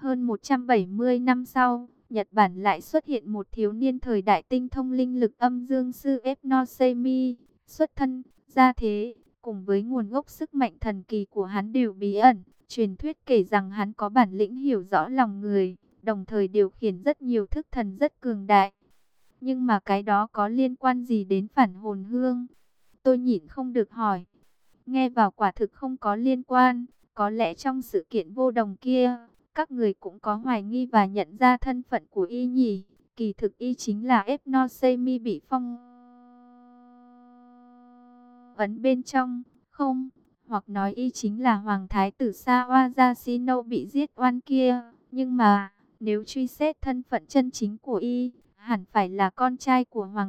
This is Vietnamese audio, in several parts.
Hơn 170 năm sau, Nhật Bản lại xuất hiện một thiếu niên thời đại tinh thông linh lực âm dương sư Epnosemi. Xuất thân, gia thế, cùng với nguồn gốc sức mạnh thần kỳ của hắn đều bí ẩn. Truyền thuyết kể rằng hắn có bản lĩnh hiểu rõ lòng người, đồng thời điều khiển rất nhiều thức thần rất cường đại. Nhưng mà cái đó có liên quan gì đến phản hồn hương? Tôi nhịn không được hỏi. Nghe vào quả thực không có liên quan. Có lẽ trong sự kiện vô đồng kia, các người cũng có hoài nghi và nhận ra thân phận của y nhỉ? Kỳ thực y chính là Epnosemi bị phong ấn bên trong, không? Hoặc nói y chính là Hoàng Thái tử Sawayashino bị giết oan kia. Nhưng mà, nếu truy xét thân phận chân chính của y, hẳn phải là con trai của Hoàng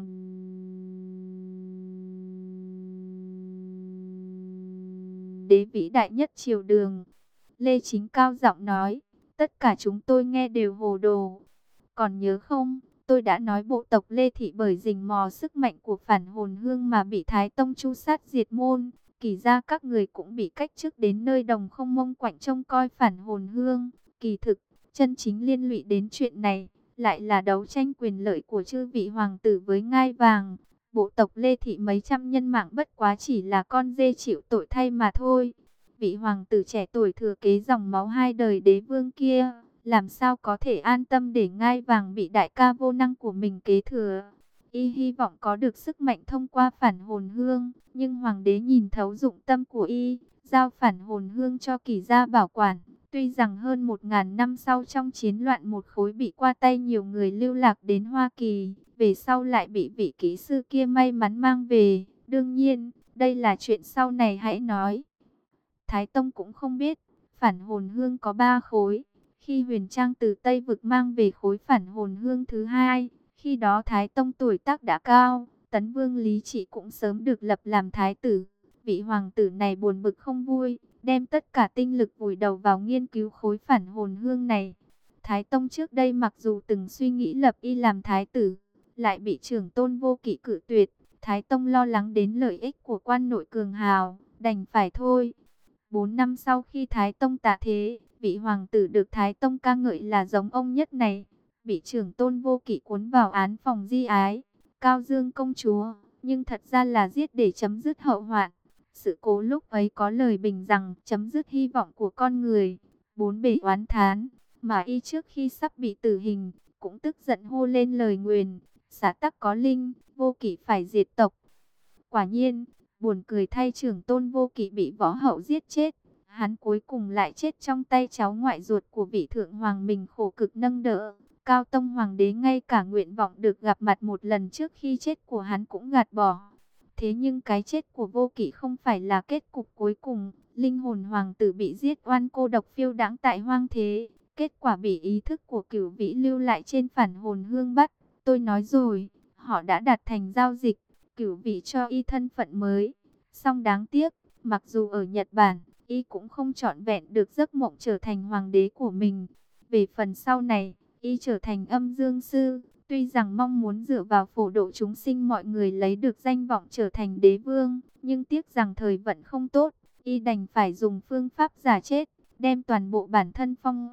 đế vĩ đại nhất triều Đường. Lê Chính cao giọng nói, tất cả chúng tôi nghe đều hồ đồ. Còn nhớ không, tôi đã nói bộ tộc Lê Thị bởi rình mò sức mạnh của phản hồn hương mà bị Thái Tông tru sát diệt môn. Kỳ ra các người cũng bị cách chức đến nơi đồng không mông quạnh trông coi phản hồn hương. Kỳ thực, chân chính liên lụy đến chuyện này, lại là đấu tranh quyền lợi của chư vị hoàng tử với ngai vàng. Bộ tộc Lê Thị mấy trăm nhân mạng bất quá chỉ là con dê chịu tội thay mà thôi. Vị hoàng tử trẻ tuổi thừa kế dòng máu hai đời đế vương kia, làm sao có thể an tâm để ngai vàng bị đại ca vô năng của mình kế thừa. Y hy vọng có được sức mạnh thông qua phản hồn hương, nhưng hoàng đế nhìn thấu dụng tâm của y, giao phản hồn hương cho Kỳ gia bảo quản. Tuy rằng hơn 1000 năm sau trong chiến loạn một khối bị qua tay nhiều người lưu lạc đến Hoa Kỳ, về sau lại bị vị kỹ sư kia may mắn mang về. Đương nhiên, đây là chuyện sau này hãy nói. Thái Tông cũng không biết, phản hồn hương có 3 khối. Khi Huyền Trang từ Tây Vực mang về khối phản hồn hương thứ 2, khi đó Thái Tông tuổi tác đã cao, Tấn Vương Lý Trị cũng sớm được lập làm Thái tử. Vị hoàng tử này buồn bực không vui, đem tất cả tinh lực vùi đầu vào nghiên cứu khối phản hồn hương này. Thái Tông trước đây mặc dù từng suy nghĩ lập y làm Thái tử, lại bị trưởng tôn Vô Kỵ cự tuyệt. Thái Tông lo lắng đến lợi ích của quan nội cường hào, đành phải thôi. 4 năm sau khi Thái Tông tạ thế, vị hoàng tử được Thái Tông ca ngợi là giống ông nhất này, bị trưởng tôn Vô Kỵ cuốn vào án phòng di ái, Cao Dương công chúa, nhưng thật ra là giết để chấm dứt hậu hoạn. Sự cố lúc ấy có lời bình rằng chấm dứt hy vọng của con người, bốn bề oán thán, mà y trước khi sắp bị tử hình, cũng tức giận hô lên lời nguyền, xã tắc có linh, Vô Kỵ phải diệt tộc. Quả nhiên, buồn cười thay trưởng tôn Vô Kỵ bị võ hậu giết chết, hắn cuối cùng lại chết trong tay cháu ngoại ruột của vị thượng hoàng mình khổ cực nâng đỡ. Cao Tông hoàng đế ngay cả nguyện vọng được gặp mặt một lần trước khi chết của hắn cũng gạt bỏ. Thế nhưng cái chết của Vô Kỵ không phải là kết cục cuối cùng, linh hồn hoàng tử bị giết oan cô độc phiêu đãng tại hoang thế, kết quả bị ý thức của Cửu Vĩ lưu lại trên phản hồn hương bắt. Tôi nói rồi, họ đã đạt thành giao dịch, Cửu Vĩ cho y thân phận mới. Song đáng tiếc, mặc dù ở Nhật Bản, y cũng không trọn vẹn được giấc mộng trở thành hoàng đế của mình. Về phần sau này, y trở thành âm dương sư, tuy rằng mong muốn dựa vào phổ độ chúng sinh mọi người lấy được danh vọng trở thành đế vương, nhưng tiếc rằng thời vận không tốt, y đành phải dùng phương pháp giả chết, đem toàn bộ bản thân phong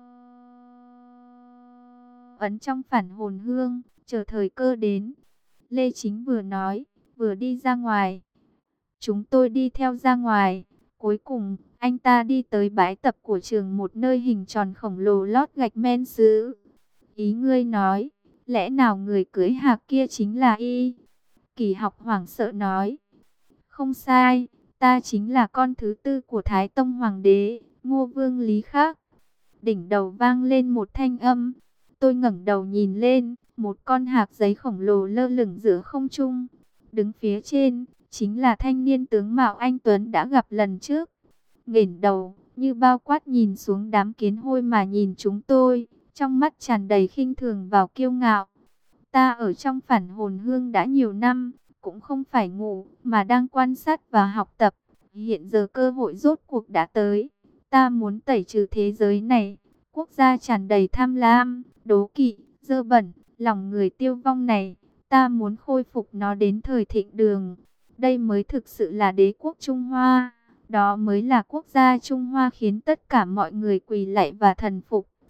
ấn trong phản hồn hương, chờ thời cơ đến. Lê Chính vừa nói, vừa đi ra ngoài. Chúng tôi đi theo ra ngoài. Cuối cùng, anh ta đi tới bãi tập của trường, một nơi hình tròn khổng lồ lót gạch men sứ. Ý ngươi nói, lẽ nào người cưới hạc kia chính là y? Kỳ Học hoảng sợ nói. Không sai, ta chính là con thứ tư của Thái Tông Hoàng đế, Ngô Vương Lý Khác. Đỉnh đầu vang lên một thanh âm. Tôi ngẩng đầu nhìn lên, một con hạc giấy khổng lồ lơ lửng giữa không trung. Đứng phía trên, chính là thanh niên tướng mạo anh tuấn đã gặp lần trước. Nghển đầu, như bao quát nhìn xuống đám kiến hôi mà nhìn chúng tôi, trong mắt tràn đầy khinh thường vào kiêu ngạo. Ta ở trong phản hồn hương đã nhiều năm, cũng không phải ngủ, mà đang quan sát và học tập. Hiện giờ cơ hội rốt cuộc đã tới. Ta muốn tẩy trừ thế giới này. Quốc gia tràn đầy tham lam, đố kỵ, dơ bẩn, lòng người tiêu vong này. Ta muốn khôi phục nó đến thời thịnh đường. Đây mới thực sự là đế quốc Trung Hoa. Đó mới là quốc gia Trung Hoa khiến tất cả mọi người quỳ lạy và thần phục.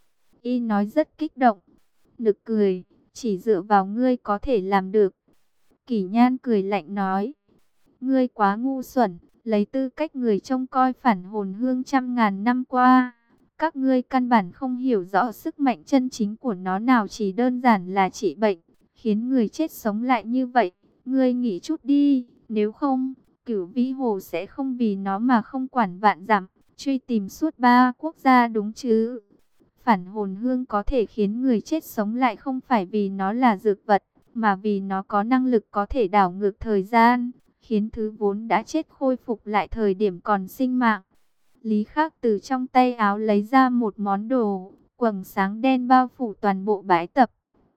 Y nói rất kích động. Nực cười, chỉ dựa vào ngươi có thể làm được. Kỷ Nhan cười lạnh nói, ngươi quá ngu xuẩn, lấy tư cách người trông coi Phản Hồn Hương trăm ngàn năm qua. Các ngươi căn bản không hiểu rõ sức mạnh chân chính của nó nào, chỉ đơn giản là trị bệnh, khiến người chết sống lại như vậy. Ngươi nghĩ chút đi, nếu không, Cửu Vĩ Hồ sẽ không vì nó mà không quản vạn dặm, truy tìm suốt 3 quốc gia đúng chứ. Phản Hồn Hương có thể khiến người chết sống lại không phải vì nó là dược vật, mà vì nó có năng lực có thể đảo ngược thời gian, khiến thứ vốn đã chết khôi phục lại thời điểm còn sinh mạng. Lý Khắc từ trong tay áo lấy ra một món đồ, quầng sáng đen bao phủ toàn bộ bãi tập.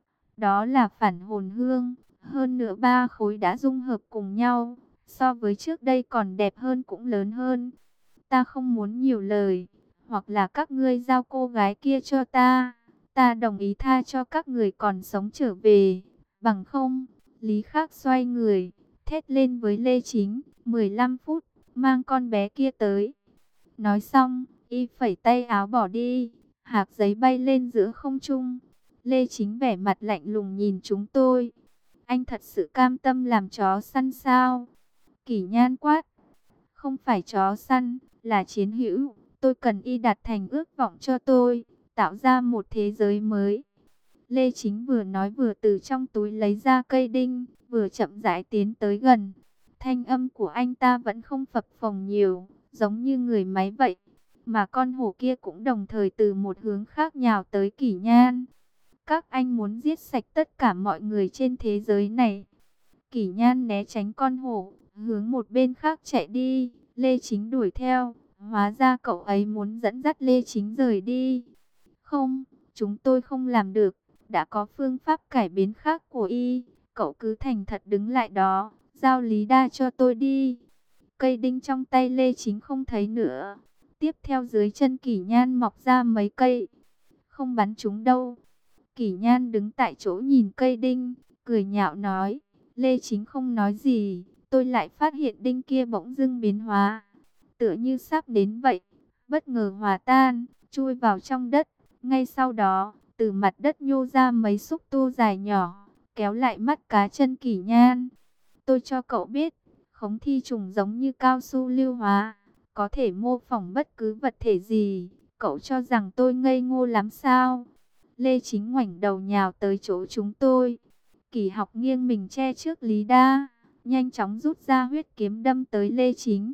Đó là Phản Hồn Hương, hơn nữa 3 khối đã dung hợp cùng nhau, so với trước đây còn đẹp hơn cũng lớn hơn. Ta không muốn nhiều lời, hoặc là các ngươi giao cô gái kia cho ta, ta đồng ý tha cho các người còn sống trở về, bằng không. Lý Khắc xoay người, thét lên với Lê Chính, 15 phút, mang con bé kia tới. Nói xong, y phẩy tay áo bỏ đi, hạc giấy bay lên giữa không trung. Lê Chính vẻ mặt lạnh lùng nhìn chúng tôi. Anh thật sự cam tâm làm chó săn sao? Kỷ Nhan quát. Không phải chó săn, là chiến hữu. Tôi cần y đạt thành ước vọng cho tôi, tạo ra một thế giới mới. Lê Chính vừa nói vừa từ trong túi lấy ra cây đinh, vừa chậm rãi tiến tới gần. Thanh âm của anh ta vẫn không phập phồng nhiều, giống như người máy vậy. Mà con hổ kia cũng đồng thời từ một hướng khác nhào tới Kỷ Nhan. Các anh muốn giết sạch tất cả mọi người trên thế giới này. Kỷ Nhan né tránh con hổ, hướng một bên khác chạy đi. Lê Chính đuổi theo. Hóa ra cậu ấy muốn dẫn dắt Lê Chính rời đi. Không, chúng tôi không làm được. Đã có phương pháp cải biến khác của y. Cậu cứ thành thật đứng lại đó. Giao Lý Đa cho tôi đi. Cây đinh trong tay Lê Chính không thấy nữa. Tiếp theo dưới chân Kỷ Nhan mọc ra mấy cây. Không bắn chúng đâu. Kỷ Nhan đứng tại chỗ nhìn cây đinh, cười nhạo nói. Lê Chính không nói gì. Tôi lại phát hiện đinh kia bỗng dưng biến hóa, tựa như sắp đến vậy. Bất ngờ hòa tan, chui vào trong đất. Ngay sau đó, từ mặt đất nhô ra mấy xúc tu dài nhỏ, kéo lại mắt cá chân Kỷ Nhan. Tôi cho cậu biết, khống thi trùng giống như cao su lưu hóa, có thể mô phỏng bất cứ vật thể gì. Cậu cho rằng tôi ngây ngô lắm sao? Lê Chính ngoảnh đầu nhào tới chỗ chúng tôi. Kỷ Học nghiêng mình che trước Lý Đa, nhanh chóng rút ra huyết kiếm đâm tới Lê Chính.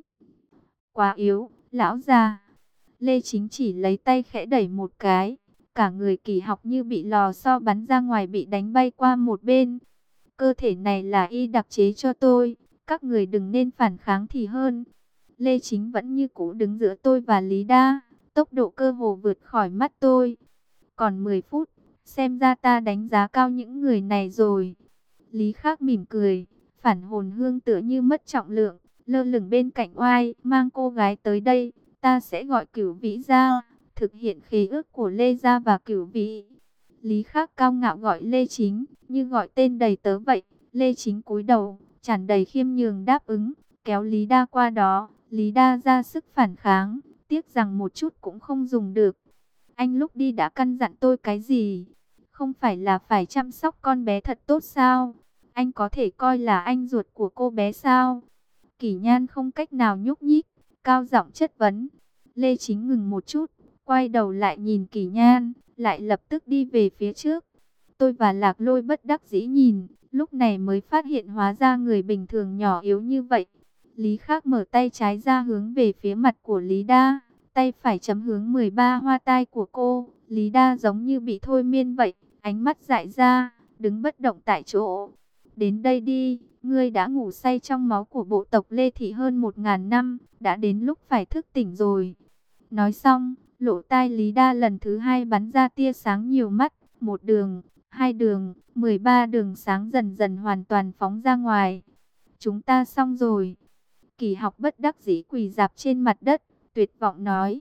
Quá yếu, lão già. Lê Chính chỉ lấy tay khẽ đẩy một cái. Cả người Kỷ Học như bị lò xo bắn ra ngoài, bị đánh bay qua một bên. Cơ thể này là y đặc chế cho tôi. Các người đừng nên phản kháng thì hơn. Lê Chính vẫn như cũ đứng giữa tôi và Lý Đa. Tốc độ cơ hồ vượt khỏi mắt tôi. Còn 10 phút, xem ra ta đánh giá cao những người này rồi. Lý Khắc mỉm cười. Phản Hồn Hương tựa như mất trọng lượng, lơ lửng bên cạnh oai. Mang cô gái tới đây, ta sẽ gọi Cửu Vĩ ra, thực hiện khế ước của Lê Gia và Cửu Vĩ. Lý Khắc cao ngạo gọi Lê Chính, như gọi tên đầy tớ vậy. Lê Chính cúi đầu, tràn đầy khiêm nhường đáp ứng, kéo Lý Đa qua đó. Lý Đa ra sức phản kháng, tiếc rằng một chút cũng không dùng được. Anh lúc đi đã căn dặn tôi cái gì? Không phải là phải chăm sóc con bé thật tốt sao? Anh có thể coi là anh ruột của cô bé sao? Kỷ Nhan không cách nào nhúc nhích, cao giọng chất vấn. Lê Chính ngừng một chút, quay đầu lại nhìn Kỷ Nhan, lại lập tức đi về phía trước. Tôi và Lạc Lôi bất đắc dĩ nhìn, lúc này mới phát hiện hóa ra người bình thường nhỏ yếu như vậy. Lý Khắc mở tay trái ra hướng về phía mặt của Lý Đa, tay phải chấm hướng 13 hoa tai của cô. Lý Đa giống như bị thôi miên vậy, ánh mắt dại ra, đứng bất động tại chỗ. Đến đây đi, ngươi đã ngủ say trong máu của bộ tộc Lê Thị hơn 1000 năm, đã đến lúc phải thức tỉnh rồi. Nói xong, lỗ tai Lý Đa lần thứ hai bắn ra tia sáng nhiều mắt, một đường, hai đường, 13 đường sáng dần dần hoàn toàn phóng ra ngoài. Chúng ta xong rồi. Kỷ Học bất đắc dĩ quỳ rạp trên mặt đất, tuyệt vọng nói.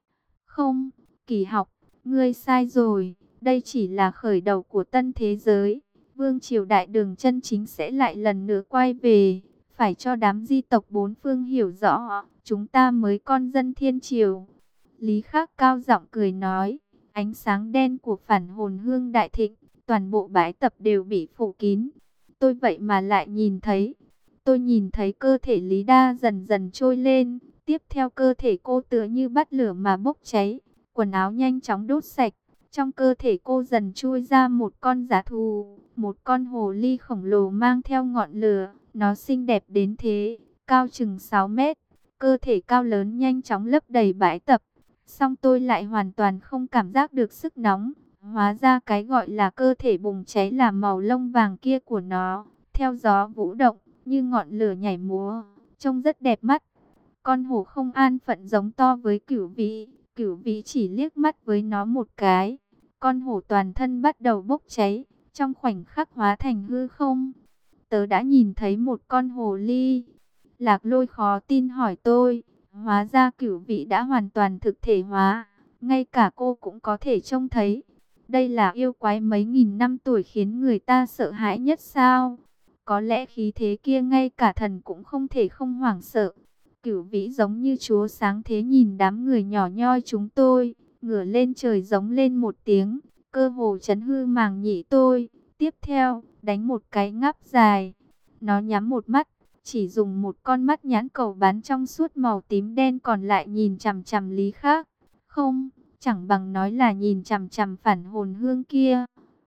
Không, Kỷ Học, ngươi sai rồi, đây chỉ là khởi đầu của tân thế giới. Vương triều đại đường chân chính sẽ lại lần nữa quay về, phải cho đám di tộc bốn phương hiểu rõ, chúng ta mới con dân thiên triều. Lý Khắc cao giọng cười nói, Ánh sáng đen của phản hồn hương đại thịnh, toàn bộ bãi tập đều bị phủ kín. Tôi vậy mà lại nhìn thấy. Tôi nhìn thấy cơ thể Lý Đa dần dần trôi lên. Tiếp theo cơ thể cô tựa như bắt lửa mà bốc cháy. Quần áo nhanh chóng đốt sạch. Trong cơ thể cô dần chui ra một con dã thú. Một con hồ ly khổng lồ mang theo ngọn lửa. Nó xinh đẹp đến thế. Cao chừng 6 mét. Cơ thể cao lớn nhanh chóng lấp đầy bãi tập. Song tôi lại hoàn toàn không cảm giác được sức nóng. Hóa ra cái gọi là cơ thể bùng cháy là màu lông vàng kia của nó. Theo gió vũ động, như ngọn lửa nhảy múa, trông rất đẹp mắt. Con hổ không an phận giống to với Cửu Vĩ chỉ liếc mắt với nó một cái. Con hổ toàn thân bắt đầu bốc cháy, trong khoảnh khắc hóa thành hư không. Tớ đã nhìn thấy một con hồ ly. Lạc Lôi khó tin hỏi tôi. Hóa ra Cửu Vĩ đã hoàn toàn thực thể hóa. Ngay cả cô cũng có thể trông thấy. Đây là yêu quái mấy nghìn năm tuổi khiến người ta sợ hãi nhất sao? Có lẽ khí thế kia ngay cả thần cũng không thể không hoảng sợ. Cửu Vĩ giống như chúa sáng thế nhìn đám người nhỏ nhoi chúng tôi. Ngửa lên trời giống lên một tiếng. Cơ hồ chấn hư màng nhĩ tôi. Tiếp theo, đánh một cái ngáp dài. Nó nhắm một mắt. Chỉ dùng một con mắt nhãn cầu bán trong suốt màu tím đen còn lại nhìn chằm chằm Lý Khác. Không, chẳng bằng nói là nhìn chằm chằm phản hồn hương kia.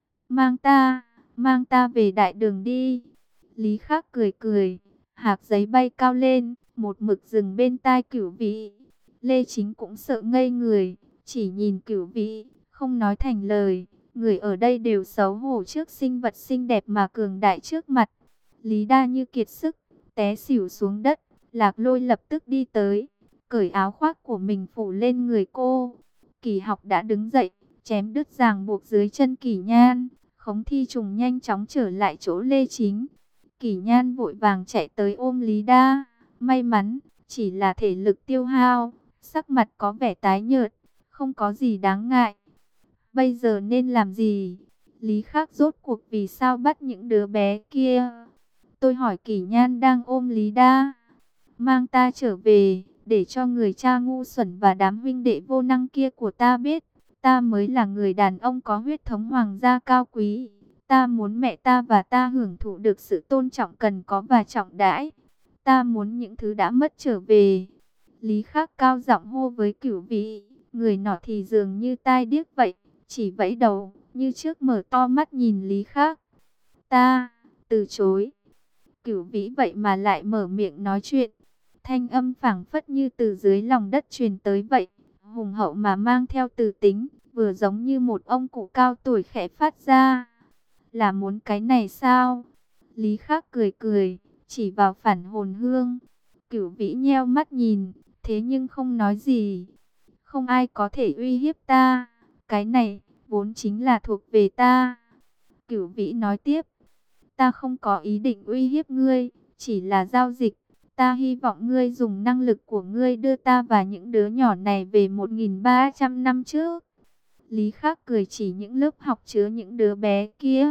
Mang ta về đại đường đi. Lý Khác cười cười, hạc giấy bay cao lên, một mực dừng bên tai Cửu Vĩ. Lê Chính cũng sợ ngây người, chỉ nhìn Cửu Vĩ, không nói thành lời. Người ở đây đều xấu hổ trước sinh vật xinh đẹp mà cường đại trước mặt. Lý Đa như kiệt sức, té xỉu xuống đất. Lạc Lôi lập tức đi tới, cởi áo khoác của mình phủ lên người cô. Kỳ Học đã đứng dậy, chém đứt ràng buộc dưới chân Kỳ Nhan. Khống Thi Trùng nhanh chóng trở lại chỗ Lê Chính. Kỳ Nhan vội vàng chạy tới ôm Lý Đa. May mắn, chỉ là thể lực tiêu hao, sắc mặt có vẻ tái nhợt, không có gì đáng ngại. Bây giờ nên làm gì? Lý Khác rốt cuộc vì sao bắt những đứa bé kia? Tôi hỏi. Kỳ Nhan đang ôm Lý Đa. Mang ta trở về, để cho người cha ngu xuẩn và đám huynh đệ vô năng kia của ta biết. Ta mới là người đàn ông có huyết thống hoàng gia cao quý. Ta muốn mẹ ta và ta hưởng thụ được sự tôn trọng cần có và trọng đãi. Ta muốn những thứ đã mất trở về. Lý Khác cao giọng hô với Cửu Vĩ. Người nọ thì dường như tai điếc vậy, chỉ vẫy đầu, như trước mở to mắt nhìn Lý Khác. Ta, từ chối. Cửu Vĩ vậy mà lại mở miệng nói chuyện. Thanh âm phảng phất như từ dưới lòng đất truyền tới vậy, hùng hậu mà mang theo từ tính, vừa giống như một ông cụ cao tuổi khẽ phát ra. Là muốn cái này sao? Lý Khác cười cười, chỉ vào phản hồn hương. Cửu Vĩ nheo mắt nhìn, thế nhưng không nói gì. Không ai có thể uy hiếp ta, cái này vốn chính là thuộc về ta. Cửu Vĩ nói tiếp, ta không có ý định uy hiếp ngươi, chỉ là giao dịch. Ta hy vọng ngươi dùng năng lực của ngươi đưa ta và những đứa nhỏ này về 1300 năm trước. Lý Khác cười chỉ những lớp học chứa những đứa bé kia.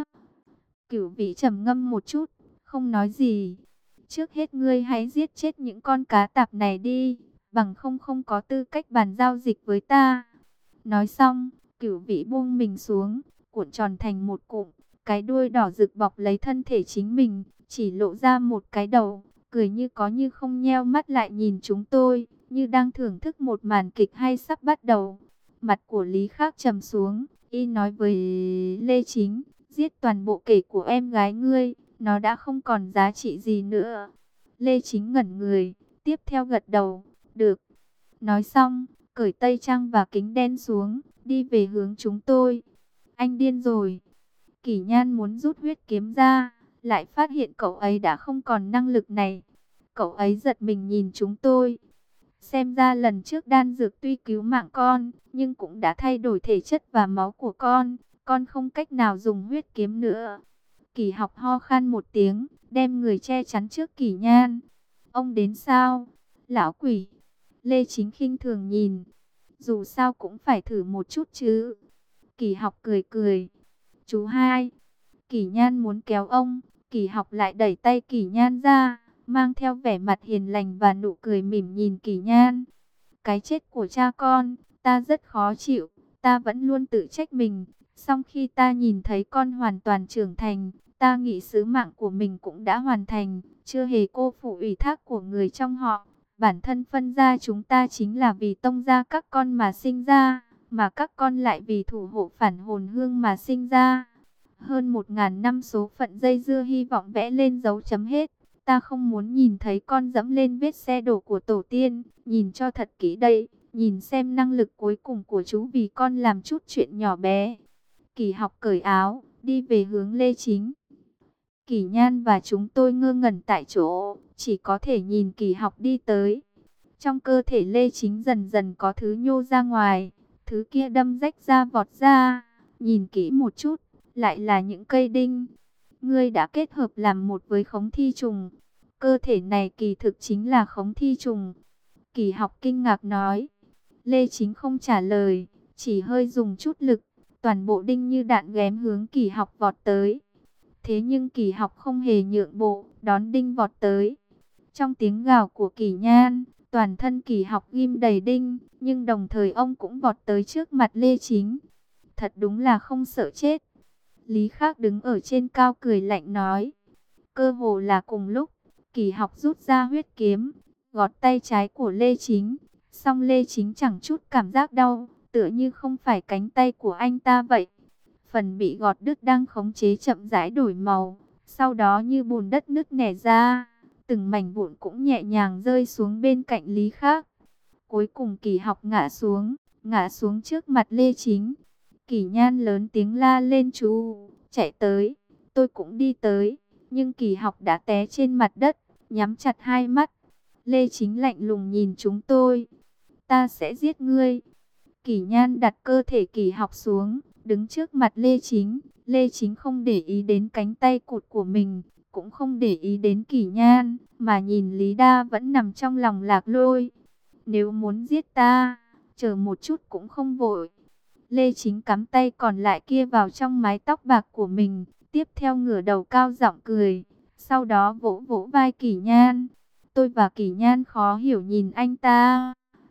Cửu Vĩ trầm ngâm một chút, không nói gì. Trước hết ngươi hãy giết chết những con cá tạp này đi, bằng không có tư cách bàn giao dịch với ta. Nói xong, Cửu Vĩ buông mình xuống, cuộn tròn thành một cụm, cái đuôi đỏ rực bọc lấy thân thể chính mình, chỉ lộ ra một cái đầu, cười như có như không, nheo mắt lại nhìn chúng tôi, như đang thưởng thức một màn kịch hay sắp bắt đầu. Mặt của Lý Khác trầm xuống, y nói với Lê Chính, giết toàn bộ kể của em gái ngươi, nó đã không còn giá trị gì nữa. Lê Chính ngẩn người, tiếp theo gật đầu, được. Nói xong, cởi tây trang và kính đen xuống, đi về hướng chúng tôi. Anh điên rồi. Kỳ Nhan muốn rút huyết kiếm ra, lại phát hiện cậu ấy đã không còn năng lực này. Cậu ấy giật mình nhìn chúng tôi. Xem ra lần trước đan dược tuy cứu mạng con, nhưng cũng đã thay đổi thể chất và máu của con. Con không cách nào dùng huyết kiếm nữa. Kỳ Học ho khan một tiếng, đem người che chắn trước Kỳ Nhan. Ông đến sao? Lão quỷ. Lê Chính khinh thường nhìn. Dù sao cũng phải thử một chút chứ. Kỳ Học cười cười. Chú hai. Kỳ Nhan muốn kéo ông. Kỳ Học lại đẩy tay Kỳ Nhan ra, mang theo vẻ mặt hiền lành và nụ cười mỉm nhìn Kỳ Nhan. Cái chết của cha con, ta rất khó chịu. Ta vẫn luôn tự trách mình. Song khi ta nhìn thấy con hoàn toàn trưởng thành, ta nghĩ sứ mạng của mình cũng đã hoàn thành, chưa hề cô phụ ủy thác của người trong họ. Bản thân phân gia chúng ta chính là vì tông gia các con mà sinh ra, mà các con lại vì thủ hộ phản hồn hương mà sinh ra. Hơn 1000 năm số phận dây dưa hy vọng vẽ lên dấu chấm hết. Ta không muốn nhìn thấy con dẫm lên vết xe đổ của tổ tiên. Nhìn cho thật kỹ đây, nhìn xem năng lực cuối cùng của chú vì con làm chút chuyện nhỏ bé. Kỳ Học cởi áo, đi về hướng Lê Chính. Kỳ Nhan và chúng tôi ngơ ngẩn tại chỗ, chỉ có thể nhìn Kỳ Học đi tới. Trong cơ thể Lê Chính dần dần có thứ nhô ra ngoài, thứ kia đâm rách ra vọt ra. Nhìn kỹ một chút, lại là những cây đinh. Ngươi đã kết hợp làm một với khống thi trùng. Cơ thể này kỳ thực chính là khống thi trùng. Kỳ Học kinh ngạc nói. Lê Chính không trả lời, chỉ hơi dùng chút lực. Toàn bộ đinh như đạn ghém hướng Kỳ Học vọt tới. Thế nhưng Kỳ Học không hề nhượng bộ, đón đinh vọt tới. Trong tiếng gào của Kỳ Nhan, toàn thân Kỳ Học ghim đầy đinh, nhưng đồng thời ông cũng vọt tới trước mặt Lê Chính. Thật đúng là không sợ chết. Lý Khắc đứng ở trên cao cười lạnh nói. Cơ hồ là cùng lúc, Kỳ Học rút ra huyết kiếm, gọt tay trái của Lê Chính. Song Lê Chính chẳng chút cảm giác đau, tựa như không phải cánh tay của anh ta vậy. Phần bị gọt đứt đang khống chế chậm rãi đổi màu, sau đó như bùn đất nứt nẻ ra, từng mảnh vụn cũng nhẹ nhàng rơi xuống bên cạnh Lý Khắc. Cuối cùng Kỳ Học ngã xuống trước mặt Lê Chính. Kỳ Nhan lớn tiếng la lên chú, chạy tới, tôi cũng đi tới, nhưng Kỳ Học đã té trên mặt đất, nhắm chặt hai mắt. Lê Chính lạnh lùng nhìn chúng tôi, ta sẽ giết ngươi. Kỳ Nhan đặt cơ thể Kỳ Học xuống, đứng trước mặt Lê Chính. Lê Chính không để ý đến cánh tay cụt của mình, cũng không để ý đến Kỳ Nhan, mà nhìn Lý Đa vẫn nằm trong lòng Lạc Lôi. Nếu muốn giết ta, chờ một chút cũng không vội. Lê Chính cắm tay còn lại kia vào trong mái tóc bạc của mình, tiếp theo ngửa đầu cao giọng cười, sau đó vỗ vỗ vai Kỳ Nhan. Tôi và Kỳ Nhan khó hiểu nhìn anh ta.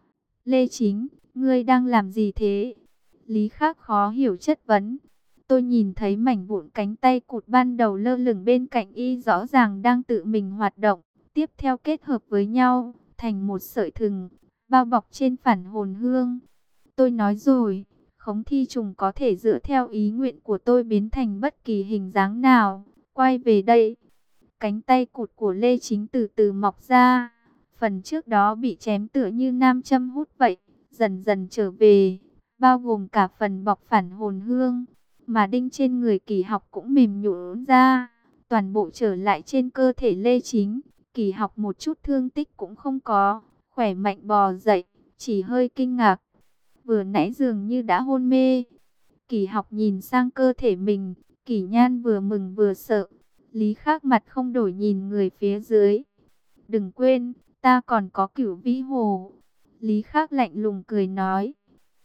Lê Chính, ngươi đang làm gì thế? Lý Khắc khó hiểu chất vấn. Tôi nhìn thấy mảnh vụn cánh tay cụt ban đầu lơ lửng bên cạnh y rõ ràng đang tự mình hoạt động, tiếp theo kết hợp với nhau, thành một sợi thừng, bao bọc trên phản hồn hương. Tôi nói rồi, khống thi trùng có thể dựa theo ý nguyện của tôi biến thành bất kỳ hình dáng nào. Quay về đây. Cánh tay cụt của Lê Chính từ từ mọc ra. Phần trước đó bị chém tựa như nam châm hút vậy, dần dần trở về, bao gồm cả phần bọc phản hồn hương. Mà đinh trên người Kỳ Học cũng mềm nhũn ra, toàn bộ trở lại trên cơ thể Lê Chính. Kỳ Học một chút thương tích cũng không có, khỏe mạnh bò dậy, chỉ hơi kinh ngạc. Vừa nãy dường như đã hôn mê. Kỳ Học nhìn sang cơ thể mình, Kỳ Nhan vừa mừng vừa sợ. Lý Khắc mặt không đổi nhìn người phía dưới. Đừng quên, ta còn có Cửu Vĩ Hồ. Lý Khắc lạnh lùng cười nói.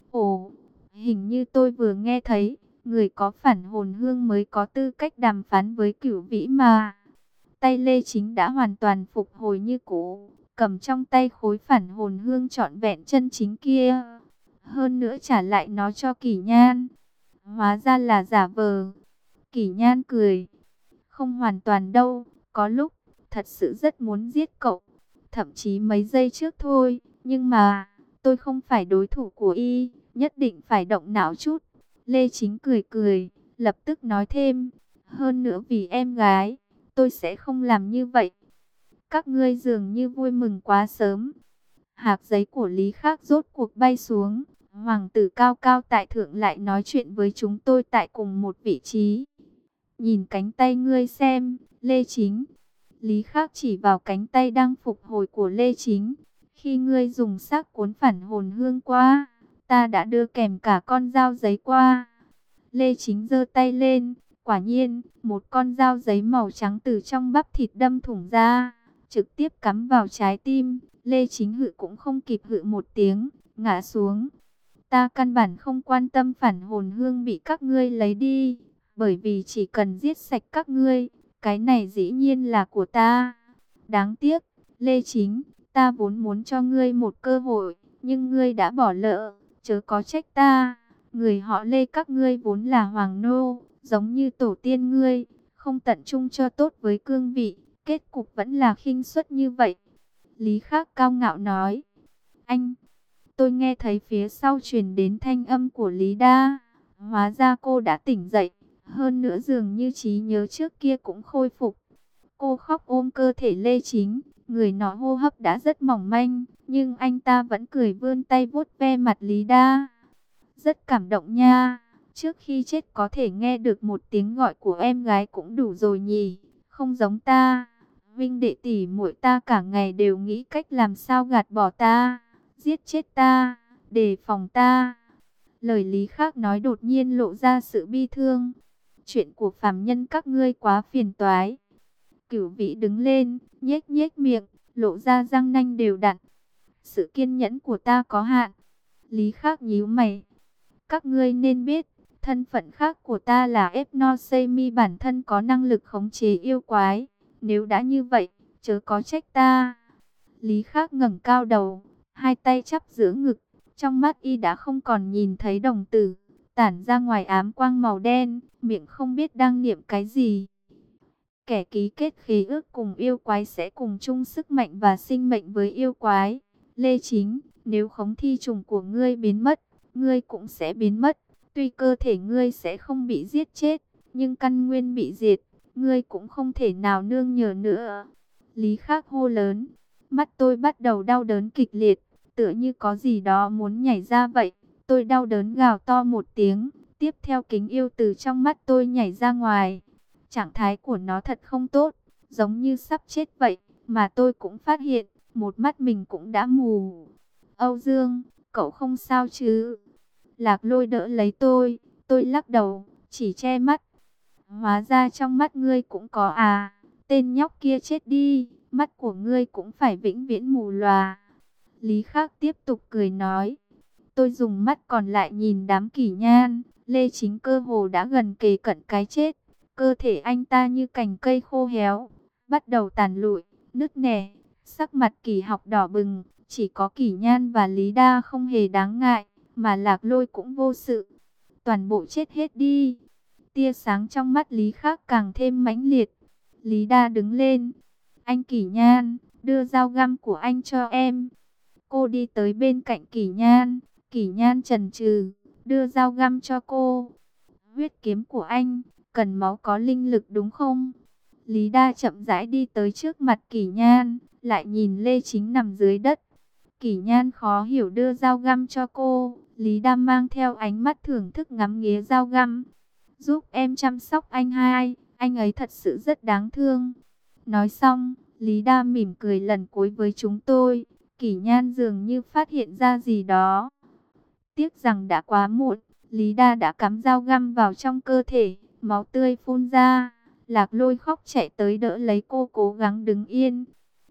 Ồ, hình như tôi vừa nghe thấy, người có phản hồn hương mới có tư cách đàm phán với Cửu Vĩ mà. Tay Lê Chính đã hoàn toàn phục hồi như cũ, cầm trong tay khối phản hồn hương trọn vẹn chân chính kia. Hơn nữa trả lại nó cho Kỳ Nhan. Hóa ra là giả vờ. Kỳ Nhan cười. Không hoàn toàn đâu, có lúc, thật sự rất muốn giết cậu. Thậm chí mấy giây trước thôi, nhưng mà, tôi không phải đối thủ của y, nhất định phải động não chút. Lê Chính cười cười, lập tức nói thêm. Hơn nữa vì em gái, tôi sẽ không làm như vậy. Các ngươi dường như vui mừng quá sớm. Hạc giấy của Lý Khắc rốt cuộc bay xuống. Hoàng tử cao cao tại thượng lại nói chuyện với chúng tôi tại cùng một vị trí. Nhìn cánh tay ngươi xem, Lê Chính. Lý Khắc chỉ vào cánh tay đang phục hồi của Lê Chính. Khi ngươi dùng xác cuốn phản hồn hương qua, ta đã đưa kèm cả con dao giấy qua. Lê Chính giơ tay lên, quả nhiên, một con dao giấy màu trắng từ trong bắp thịt đâm thủng ra, trực tiếp cắm vào trái tim. Lê Chính hự cũng không kịp hự một tiếng, ngã xuống. Ta căn bản không quan tâm phản hồn hương bị các ngươi lấy đi, bởi vì chỉ cần giết sạch các ngươi, cái này dĩ nhiên là của ta. Đáng tiếc, Lê Chính, ta vốn muốn cho ngươi một cơ hội, nhưng ngươi đã bỏ lỡ, chớ có trách ta. người họ Lê các ngươi vốn là hoàng nô, giống như tổ tiên ngươi, không tận trung cho tốt với cương vị, kết cục vẫn là khinh suất như vậy. Lý Khắc cao ngạo nói, anh, tôi nghe thấy phía sau truyền đến thanh âm của Lý Đa, hóa ra cô đã tỉnh dậy, hơn nữa dường như trí nhớ trước kia cũng khôi phục. Cô khóc ôm cơ thể Lê Chính, người nó hô hấp đã rất mỏng manh, nhưng anh ta vẫn cười vươn tay vuốt ve mặt Lý Đa. Rất cảm động nha, trước khi chết có thể nghe được một tiếng gọi của em gái cũng đủ rồi nhỉ, không giống ta. Vinh đệ tỷ muội ta cả ngày đều nghĩ cách làm sao gạt bỏ ta, giết chết ta, đề phòng ta. Lời Lý Khắc nói đột nhiên lộ ra sự bi thương. Chuyện của phàm nhân các ngươi quá phiền toái. Cửu Vĩ đứng lên, nhếch nhếch miệng, lộ ra răng nanh đều đặn. Sự kiên nhẫn của ta có hạn. Lý Khắc nhíu mày. Các ngươi nên biết, thân phận khác của ta là Epnosemi, bản thân có năng lực khống chế yêu quái. Nếu đã như vậy, chớ có trách ta. Lý Khắc ngẩng cao đầu, hai tay chắp giữa ngực, trong mắt y đã không còn nhìn thấy đồng tử, tản ra ngoài ám quang màu đen, miệng không biết đang niệm cái gì. Kẻ ký kết khế ước cùng yêu quái sẽ cùng chung sức mạnh và sinh mệnh với yêu quái. Lê Chính, nếu khống thi trùng của ngươi biến mất, ngươi cũng sẽ biến mất. Tuy cơ thể ngươi sẽ không bị giết chết, nhưng căn nguyên bị diệt, ngươi cũng không thể nào nương nhờ nữa. Lý Khắc hô lớn, mắt tôi bắt đầu đau đớn kịch liệt, tựa như có gì đó muốn nhảy ra vậy. Tôi đau đớn gào to một tiếng, tiếp theo kính yêu từ trong mắt tôi nhảy ra ngoài. Trạng thái của nó thật không tốt, giống như sắp chết vậy, mà tôi cũng phát hiện, một mắt mình cũng đã mù. Âu Dương, cậu không sao chứ? Lạc Lôi đỡ lấy tôi lắc đầu, chỉ che mắt. Hóa ra trong mắt ngươi cũng có à, tên nhóc kia chết đi, mắt của ngươi cũng phải vĩnh viễn mù lòa. Lý Khắc tiếp tục cười nói, tôi dùng mắt còn lại nhìn đám kỷ nhan, Lê Chính cơ hồ đã gần kề cận cái chết. Cơ thể anh ta như cành cây khô héo, bắt đầu tàn lụi, nứt nẻ, sắc mặt Kỷ Học đỏ bừng, chỉ có Kỷ Nhan và Lý Đa không hề đáng ngại, mà Lạc Lôi cũng vô sự. Toàn bộ chết hết đi. Tia sáng trong mắt Lý Khắc càng thêm mãnh liệt. Lý Đa đứng lên. Anh Kỷ Nhan, đưa dao găm của anh cho em. Cô đi tới bên cạnh Kỷ Nhan. Kỷ Nhan chần chừ, đưa dao găm cho cô. Huyết kiếm của anh cần máu có linh lực đúng không? Lý Đa chậm rãi đi tới trước mặt Kỷ Nhan, lại nhìn Lê Chính nằm dưới đất. Kỷ Nhan khó hiểu đưa dao găm cho cô. Lý Đa mang theo ánh mắt thưởng thức ngắm nghía dao găm. Giúp em chăm sóc anh hai, anh ấy thật sự rất đáng thương. Nói xong, Lý Đa mỉm cười lần cuối với chúng tôi. Kỷ Nhan dường như phát hiện ra gì đó. Tiếc rằng đã quá muộn, Lý Đa đã cắm dao găm vào trong cơ thể, máu tươi phun ra. Lạc Lôi khóc chạy tới đỡ lấy cô, cố gắng đứng yên.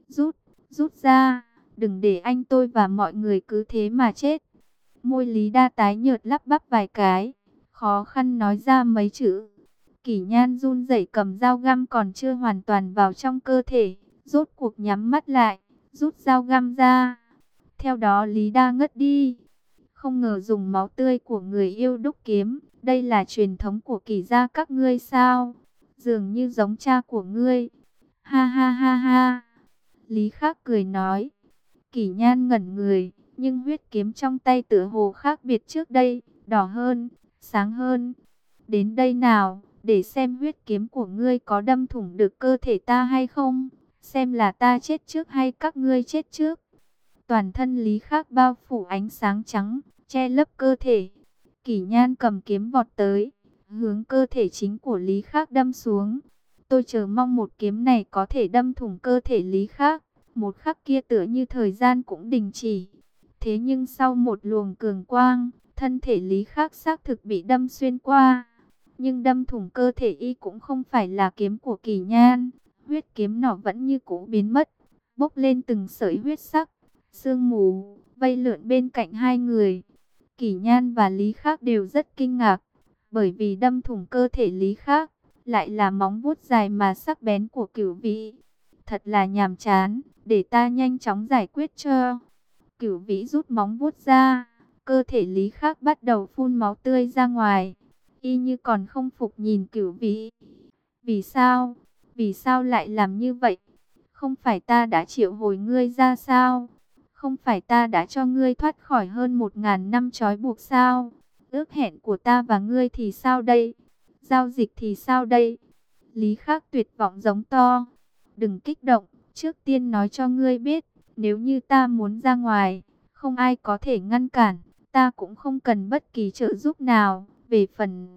Rút ra, đừng để anh tôi và mọi người cứ thế mà chết. Môi Lý Đa tái nhợt lắp bắp vài cái, khó khăn nói ra mấy chữ. Kỷ Nhan run rẩy cầm dao găm còn chưa hoàn toàn vào trong cơ thể, rốt cuộc nhắm mắt lại, rút dao găm ra. Theo đó Lý Đa ngất đi. Không ngờ dùng máu tươi của người yêu đúc kiếm, đây là truyền thống của Kỷ gia các ngươi sao? Dường như giống cha của ngươi. Ha ha ha ha. Lý Khắc cười nói. Kỷ Nhan ngẩn người, nhưng huyết kiếm trong tay tựa hồ khác biệt trước đây, đỏ hơn, sáng hơn. Đến đây nào, để xem huyết kiếm của ngươi có đâm thủng được cơ thể ta hay không, xem là ta chết trước hay các ngươi chết trước. Toàn thân Lý Khắc bao phủ ánh sáng trắng, che lấp cơ thể. Kỷ Nhan cầm kiếm vọt tới, hướng cơ thể chính của Lý Khắc đâm xuống. Tôi chờ mong một kiếm này có thể đâm thủng cơ thể Lý Khắc. Một khắc kia tựa như thời gian cũng đình chỉ. Thế nhưng sau một luồng cường quang, thân thể Lý Khắc xác thực bị đâm xuyên qua. Nhưng đâm thủng cơ thể y cũng không phải là kiếm của Kỷ Nhan. Huyết kiếm nỏ vẫn như cũ biến mất, bốc lên từng sợi huyết sắc. Sương mù vây lượn bên cạnh hai người. Kỷ Nhan và Lý Khắc đều rất kinh ngạc, bởi vì đâm thủng cơ thể Lý Khắc lại là móng vuốt dài mà sắc bén của Cửu Vĩ. Thật là nhàm chán, để ta nhanh chóng giải quyết cho. Cửu Vĩ rút móng vuốt ra, Cơ thể Lý Khắc bắt đầu phun máu tươi ra ngoài. Y như còn không phục nhìn Cửu Vĩ. Vì sao? Vì sao lại làm như vậy? Không phải ta đã triệu hồi ngươi ra sao? Không phải ta đã cho ngươi thoát khỏi hơn 1000 năm trói buộc sao? Ước hẹn của ta và ngươi thì sao đây? Giao dịch thì sao đây? Lý Khắc tuyệt vọng giống to. Đừng kích động, trước tiên nói cho ngươi biết, nếu như ta muốn ra ngoài, không ai có thể ngăn cản, ta cũng không cần bất kỳ trợ giúp nào. Về phần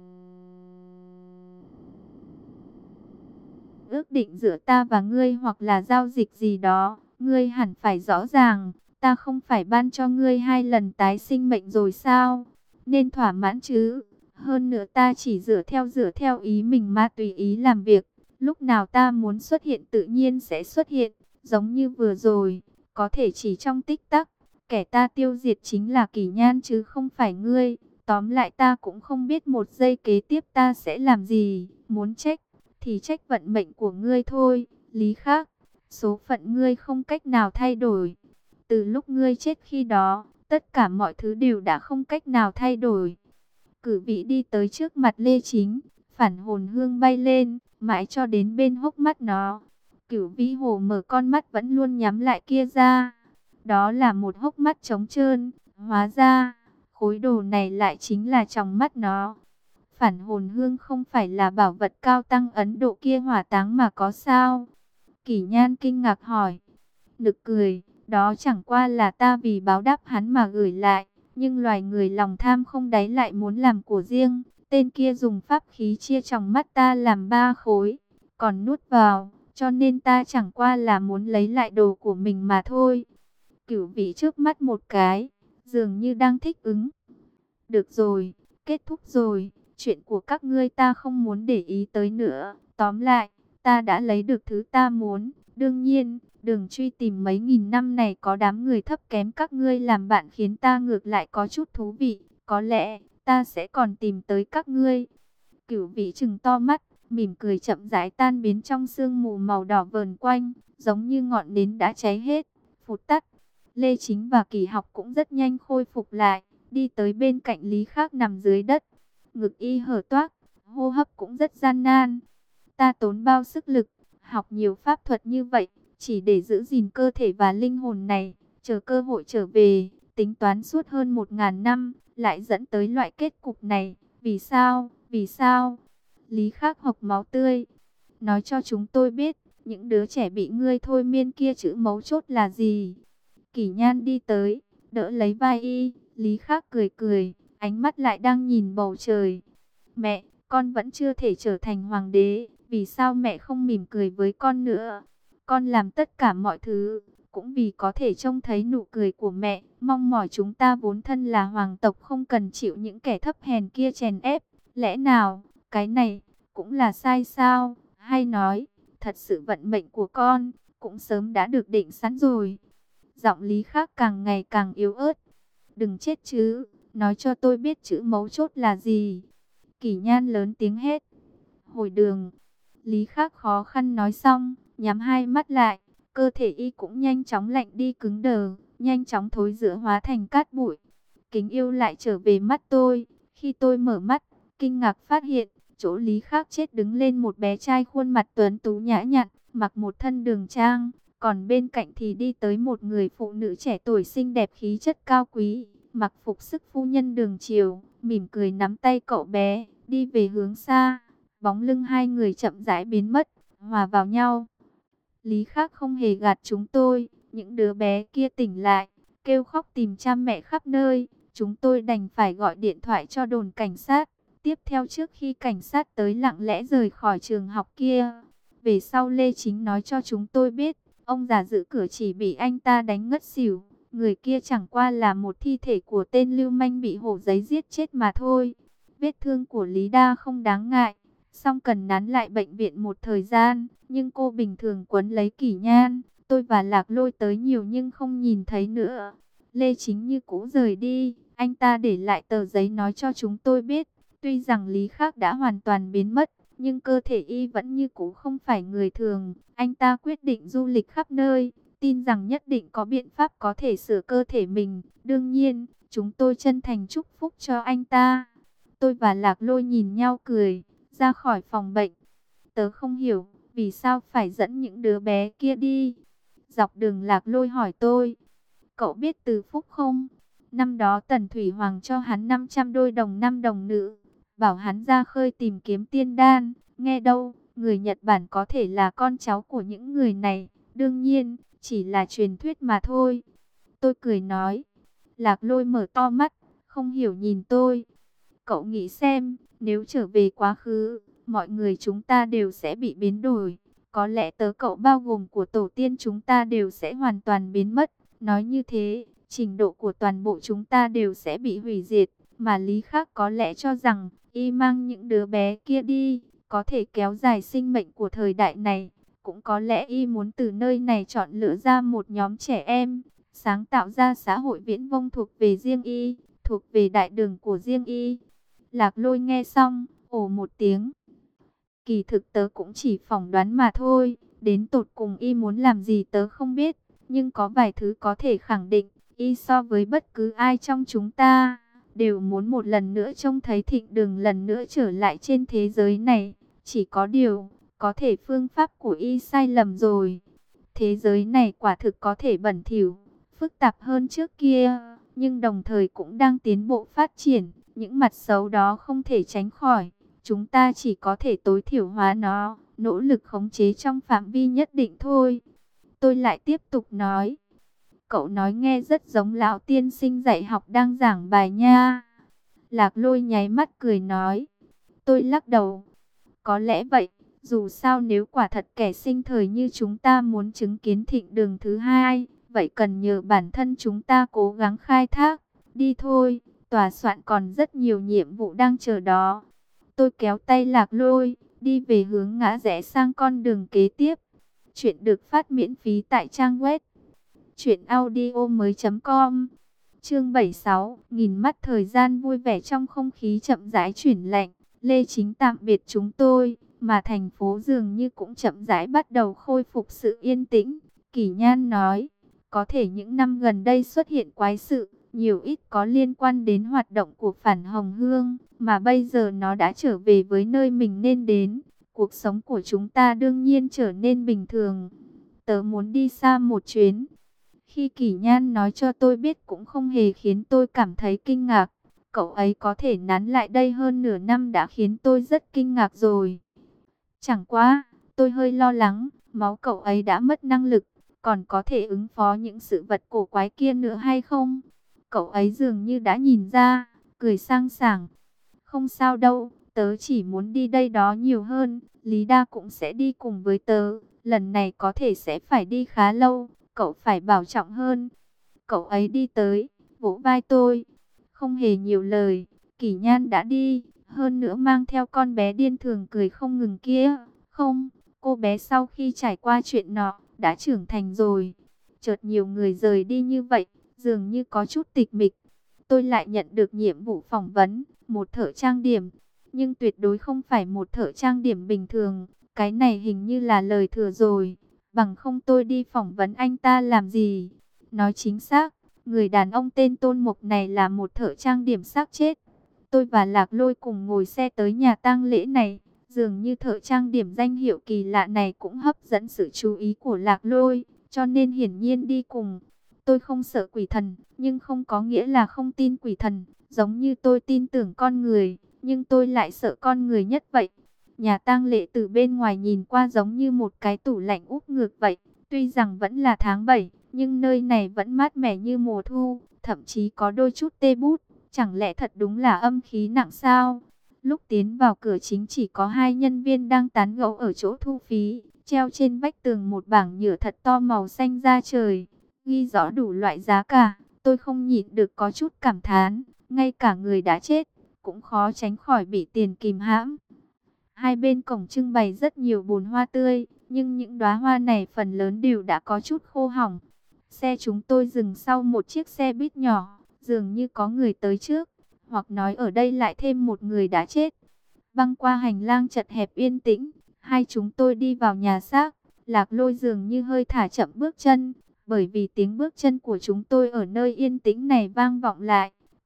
ước định giữa ta và ngươi hoặc là giao dịch gì đó, ngươi hẳn phải rõ ràng, ta không phải ban cho ngươi 2 lần tái sinh mệnh rồi sao? Nên thỏa mãn chứ. Hơn nữa ta chỉ dựa theo ý mình mà tùy ý làm việc. Lúc nào ta muốn xuất hiện tự nhiên sẽ xuất hiện, giống như vừa rồi, có thể chỉ trong tích tắc. Kẻ ta tiêu diệt chính là Kỷ Nhan chứ không phải ngươi. Tóm lại ta cũng không biết một giây kế tiếp ta sẽ làm gì. Muốn trách thì trách vận mệnh của ngươi thôi, Lý Khắc. Số phận ngươi không cách nào thay đổi. Từ lúc ngươi chết khi đó, tất cả mọi thứ đều đã không cách nào thay đổi. Cử Vĩ đi tới trước mặt Lê Chính, phản hồn hương bay lên, mãi cho đến bên hốc mắt nó. Cửu Vĩ Hồ mở con mắt vẫn luôn nhắm lại kia ra. Đó là một hốc mắt trống trơn, hóa ra, khối đồ này lại chính là trong mắt nó. Phản hồn hương không phải là bảo vật cao tăng Ấn Độ kia hỏa táng mà có sao? Kỷ Nhan kinh ngạc hỏi. Nực cười, đó chẳng qua là ta vì báo đáp hắn mà gửi lại. Nhưng loài người lòng tham không đáy lại muốn làm của riêng. Tên kia dùng pháp khí chia tròng mắt ta làm 3 khối, còn nuốt vào. Cho nên ta chẳng qua là muốn lấy lại đồ của mình mà thôi. Cửu Vĩ trước mắt một cái, dường như đang thích ứng. Được rồi, kết thúc rồi. Chuyện của các ngươi ta không muốn để ý tới nữa. Tóm lại, ta đã lấy được thứ ta muốn. Đương nhiên, đường truy tìm mấy nghìn năm này có đám người thấp kém các ngươi làm bạn khiến ta ngược lại có chút thú vị. Có lẽ, ta sẽ còn tìm tới các ngươi. Cửu Vĩ trừng to mắt, mỉm cười chậm rãi tan biến trong sương mù màu đỏ vờn quanh, giống như ngọn nến đã cháy hết, phụt tắt. Lê Chính và Kỳ Học cũng rất nhanh khôi phục lại, đi tới bên cạnh Lý Khắc nằm dưới đất. Ngực y hở toác, hô hấp cũng rất gian nan. Ta tốn bao sức lực, học nhiều pháp thuật như vậy, chỉ để giữ gìn cơ thể và linh hồn này, chờ cơ hội trở về, tính toán suốt hơn 1000 năm, lại dẫn tới loại kết cục này. Vì sao? Vì sao? Lý Khắc hộc máu tươi. Nói cho chúng tôi biết, những đứa trẻ bị ngươi thôi miên kia chữ mấu chốt là gì? Kỷ Nhan đi tới, đỡ lấy vai y. Lý Khắc cười cười, ánh mắt lại đang nhìn bầu trời. Mẹ, con vẫn chưa thể trở thành hoàng đế, vì sao mẹ không mỉm cười với con nữa? Con làm tất cả mọi thứ, cũng vì có thể trông thấy nụ cười của mẹ. Mong mỏi chúng ta vốn thân là hoàng tộc không cần chịu những kẻ thấp hèn kia chèn ép. Lẽ nào, cái này, cũng là sai sao? Hay nói, thật sự vận mệnh của con, cũng sớm đã được định sẵn rồi. Giọng Lý Khắc càng ngày càng yếu ớt. Đừng chết chứ, nói cho tôi biết chữ mấu chốt là gì. Kỷ Nhan lớn tiếng hét. Hồi đường. Lý Khắc khó khăn nói xong, nhắm hai mắt lại. Cơ thể y cũng nhanh chóng lạnh đi cứng đờ, nhanh chóng thối rữa hóa thành cát bụi. Kính yêu lại trở về mắt tôi. Khi tôi mở mắt, kinh ngạc phát hiện, chỗ Lý Khắc chết đứng lên một bé trai khuôn mặt tuấn tú nhã nhặn, mặc một thân đường trang. Còn bên cạnh thì đi tới một người phụ nữ trẻ tuổi xinh đẹp khí chất cao quý, mặc phục sức phu nhân đường triều, mỉm cười nắm tay cậu bé, đi về hướng xa. Bóng lưng hai người chậm rãi biến mất, hòa vào nhau. Lý Khắc không hề gạt chúng tôi, những đứa bé kia tỉnh lại, kêu khóc tìm cha mẹ khắp nơi. Chúng tôi đành phải gọi điện thoại cho đồn cảnh sát. Tiếp theo trước khi cảnh sát tới lặng lẽ rời khỏi trường học kia. Về sau Lê Chính nói cho chúng tôi biết, ông già giữ cửa chỉ bị anh ta đánh ngất xỉu. Người kia chẳng qua là một thi thể của tên lưu manh bị hổ giấy giết chết mà thôi. Vết thương của Lý Đa không đáng ngại, song cần nán lại bệnh viện một thời gian. Nhưng cô bình thường quấn lấy Kỷ Nhan, tôi và Lạc Lôi tới nhiều nhưng không nhìn thấy nữa. Lê Chính như cũ rời đi, anh ta để lại tờ giấy nói cho chúng tôi biết. Tuy rằng Lý Khắc đã hoàn toàn biến mất, nhưng cơ thể y vẫn như cũ không phải người thường. Anh ta quyết định du lịch khắp nơi, tin rằng nhất định có biện pháp có thể sửa cơ thể mình. Đương nhiên, Chúng tôi chân thành chúc phúc cho anh ta. Tôi và Lạc Lôi nhìn nhau cười, ra khỏi phòng bệnh. Tớ không hiểu, vì sao phải dẫn những đứa bé kia đi. Dọc đường Lạc Lôi hỏi tôi, cậu biết Từ Phúc không? Năm đó Tần Thủy Hoàng cho hắn 500 đôi đồng nam đồng nữ, bảo hắn ra khơi tìm kiếm tiên đan. Nghe đâu, người Nhật Bản có thể là con cháu của những người này. Đương nhiên, chỉ là truyền thuyết mà thôi. Tôi cười nói. Lạc Lôi mở to mắt, không hiểu nhìn tôi. Cậu nghĩ xem, nếu trở về quá khứ, mọi người chúng ta đều sẽ bị biến đổi. Có lẽ tớ cậu bao gồm của tổ tiên chúng ta đều sẽ hoàn toàn biến mất. Nói như thế, trình độ của toàn bộ chúng ta đều sẽ bị hủy diệt. Mà Lý Khắc có lẽ cho rằng, y mang những đứa bé kia đi, có thể kéo dài sinh mệnh của thời đại này. Cũng có lẽ y muốn từ nơi này chọn lựa ra một nhóm trẻ em, sáng tạo ra xã hội viễn vông thuộc về riêng y, thuộc về đại đường của riêng y. Lạc Lôi nghe xong, ồ một tiếng. Kỳ thực tớ cũng chỉ phỏng đoán mà thôi, đến tột cùng y muốn làm gì tớ không biết, nhưng có vài thứ có thể khẳng định, y so với bất cứ ai trong chúng ta, đều muốn một lần nữa trông thấy Thịnh Đường lần nữa trở lại trên thế giới này. Chỉ có điều, có thể phương pháp của y sai lầm rồi. Thế giới này quả thực có thể bẩn thỉu, phức tạp hơn trước kia, nhưng đồng thời cũng đang tiến bộ phát triển. Những mặt xấu đó không thể tránh khỏi. Chúng ta chỉ có thể tối thiểu hóa nó, nỗ lực khống chế trong phạm vi nhất định thôi. Tôi lại tiếp tục nói. Cậu nói nghe rất giống lão tiên sinh dạy học đang giảng bài nha. Lạc Lôi nháy mắt cười nói. Tôi lắc đầu. Có lẽ vậy. Dù sao nếu quả thật kẻ sinh thời như chúng ta muốn chứng kiến Thịnh Đường thứ hai, vậy cần nhờ bản thân chúng ta cố gắng khai thác. Đi thôi, tòa soạn còn rất nhiều nhiệm vụ đang chờ đó. Tôi kéo tay Lạc Lôi, đi về hướng ngã rẽ sang con đường kế tiếp. Chuyện được phát miễn phí tại trang web truyệnaudiomoi.com. Chương 76, nghìn mắt thời gian vui vẻ trong không khí chậm rãi chuyển lạnh. Lê Chính tạm biệt chúng tôi, mà thành phố dường như cũng chậm rãi bắt đầu khôi phục sự yên tĩnh. Kỷ Nhan nói, có thể những năm gần đây xuất hiện quái sự, nhiều ít có liên quan đến hoạt động của Phản Hồng Hương, mà bây giờ nó đã trở về với nơi mình nên đến. Cuộc sống của chúng ta đương nhiên trở nên bình thường. Tớ muốn đi xa một chuyến. Khi Kỷ Nhan nói cho tôi biết cũng không hề khiến tôi cảm thấy kinh ngạc. Cậu ấy có thể nán lại đây hơn nửa năm đã khiến tôi rất kinh ngạc rồi. Chẳng qua, tôi hơi lo lắng, máu cậu ấy đã mất năng lực, còn có thể ứng phó những sự vật cổ quái kia nữa hay không? Cậu ấy dường như đã nhìn ra, cười sang sảng. Không sao đâu, tớ chỉ muốn đi đây đó nhiều hơn, Lý Đa cũng sẽ đi cùng với tớ. Lần này có thể sẽ phải đi khá lâu, cậu phải bảo trọng hơn. Cậu ấy đi tới, vỗ vai tôi, không hề nhiều lời. Kỷ Nhan đã đi, hơn nữa mang theo con bé điên thường cười không ngừng kia. Không, cô bé sau khi trải qua chuyện nọ, đã trưởng thành rồi. Chợt nhiều người rời đi như vậy, dường như có chút tịch mịch. Tôi lại nhận được nhiệm vụ phỏng vấn, một thợ trang điểm. Nhưng tuyệt đối không phải một thợ trang điểm bình thường. Cái này hình như là lời thừa rồi. Bằng không tôi đi phỏng vấn anh ta làm gì? Nói chính xác, người đàn ông tên Tôn Mục này là một thợ trang điểm xác chết. Tôi và Lạc Lôi cùng ngồi xe tới nhà tang lễ này. Dường như thợ trang điểm danh hiệu kỳ lạ này cũng hấp dẫn sự chú ý của Lạc Lôi, cho nên hiển nhiên đi cùng. Tôi không sợ quỷ thần, nhưng không có nghĩa là không tin quỷ thần. Giống như tôi tin tưởng con người, nhưng tôi lại sợ con người nhất vậy. Nhà tang lễ từ bên ngoài nhìn qua giống như một cái tủ lạnh úp ngược vậy. Tuy rằng vẫn là tháng 7, nhưng nơi này vẫn mát mẻ như mùa thu, thậm chí có đôi chút tê bút. Chẳng lẽ thật đúng là âm khí nặng sao? Lúc tiến vào cửa chính chỉ có hai nhân viên đang tán gẫu ở chỗ thu phí. Treo trên vách tường một bảng nhựa thật to màu xanh da trời, ghi rõ đủ loại giá cả. Tôi không nhịn được có chút cảm thán, ngay cả người đã chết cũng khó tránh khỏi bị tiền kìm hãm. Hai bên cổng trưng bày rất nhiều bồn hoa tươi, nhưng những đóa hoa này phần lớn đều đã có chút khô hỏng. Xe chúng tôi dừng sau một chiếc xe buýt nhỏ, dường như có người tới trước, hoặc nói ở đây lại thêm một người đã chết. Băng qua hành lang chật hẹp yên tĩnh, hai chúng tôi đi vào nhà xác. Lạc Lôi dường như hơi thả chậm bước chân, bởi vì tiếng bước chân của chúng tôi ở nơi yên tĩnh này vang vọng lại.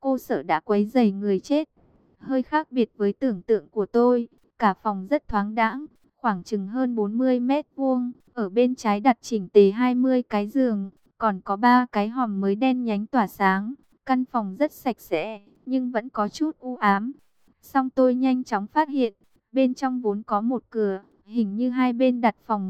cô sợ đã quấy rầy người chết. Hơi khác biệt với tưởng tượng của tôi, cả phòng rất thoáng đãng, khoảng chừng hơn 40 mét vuông. Ở bên trái đặt chỉnh tề 20 cái giường, còn có 3 cái hòm mới đen nhánh tỏa sáng. Căn phòng rất sạch sẽ, nhưng vẫn có chút u ám. Xong tôi nhanh chóng phát hiện, bên trong vốn có một cửa, hình như hai bên đặt phòng